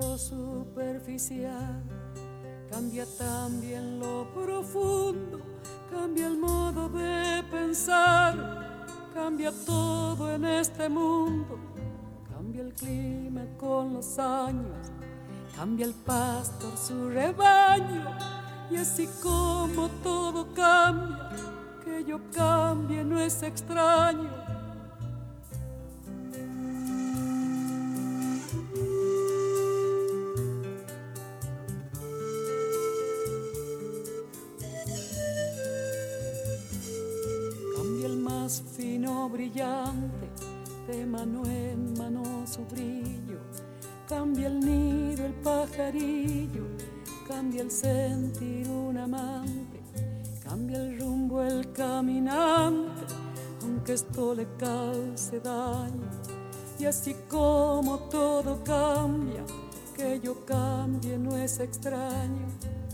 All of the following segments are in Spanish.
lo superficial, cambia también lo profundo, cambia el modo de pensar, cambia todo en este mundo, cambia el clima con los años, cambia el pastor su rebaño, y así como todo cambia, que yo cambie no es extraño. Cambia el más fino brillante, de mano en mano su brillo, cambia el nido el pajarillo, cambia el sentir un amante, cambia el rumbo el caminante, aunque esto le cause daño. Y así como todo cambia, que yo cambie no es extraño.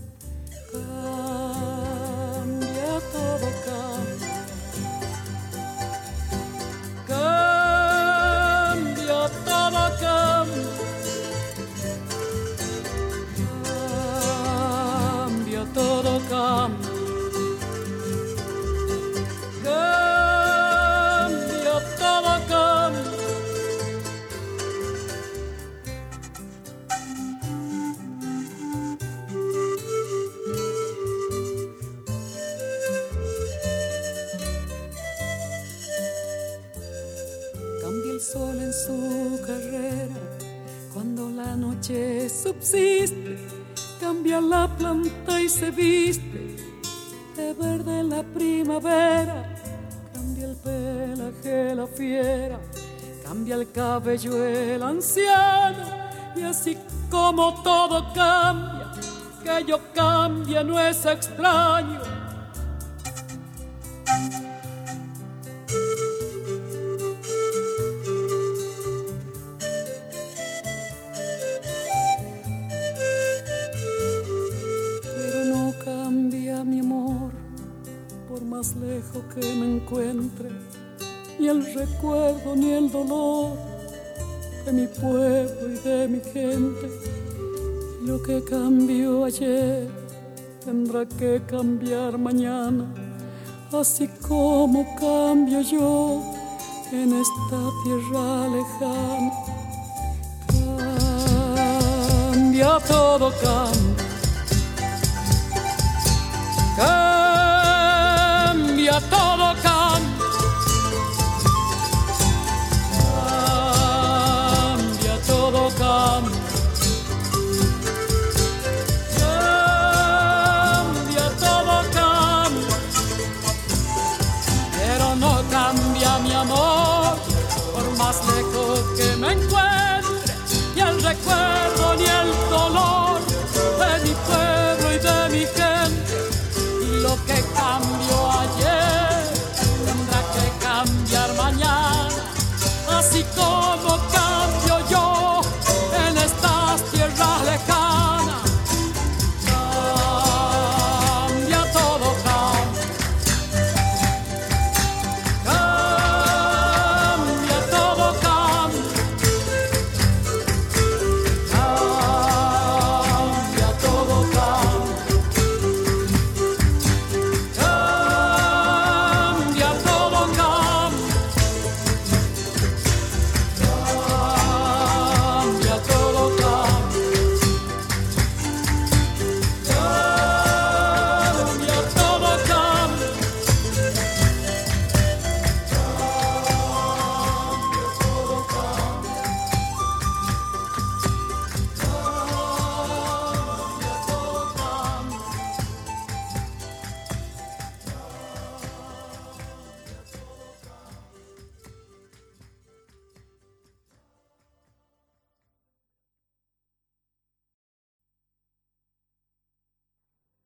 Cambia, todo cambia. Cambia, todo cambia. Cambia, todo cambia. Cambia, todo cambia. Cambia el sol en su carrera, cuando la noche subsiste, cambia la planta y se viste de verde la primavera, cambia el pelaje la fiera, cambia el cabello el anciano, y así como todo cambia, que yo cambie no es extraño. Más lejos que me encuentre, ni el recuerdo ni el dolor de mi pueblo y de mi gente. Lo que cambió ayer tendrá que cambiar mañana, así como cambio yo en esta tierra lejana. Cambia, todo cambia.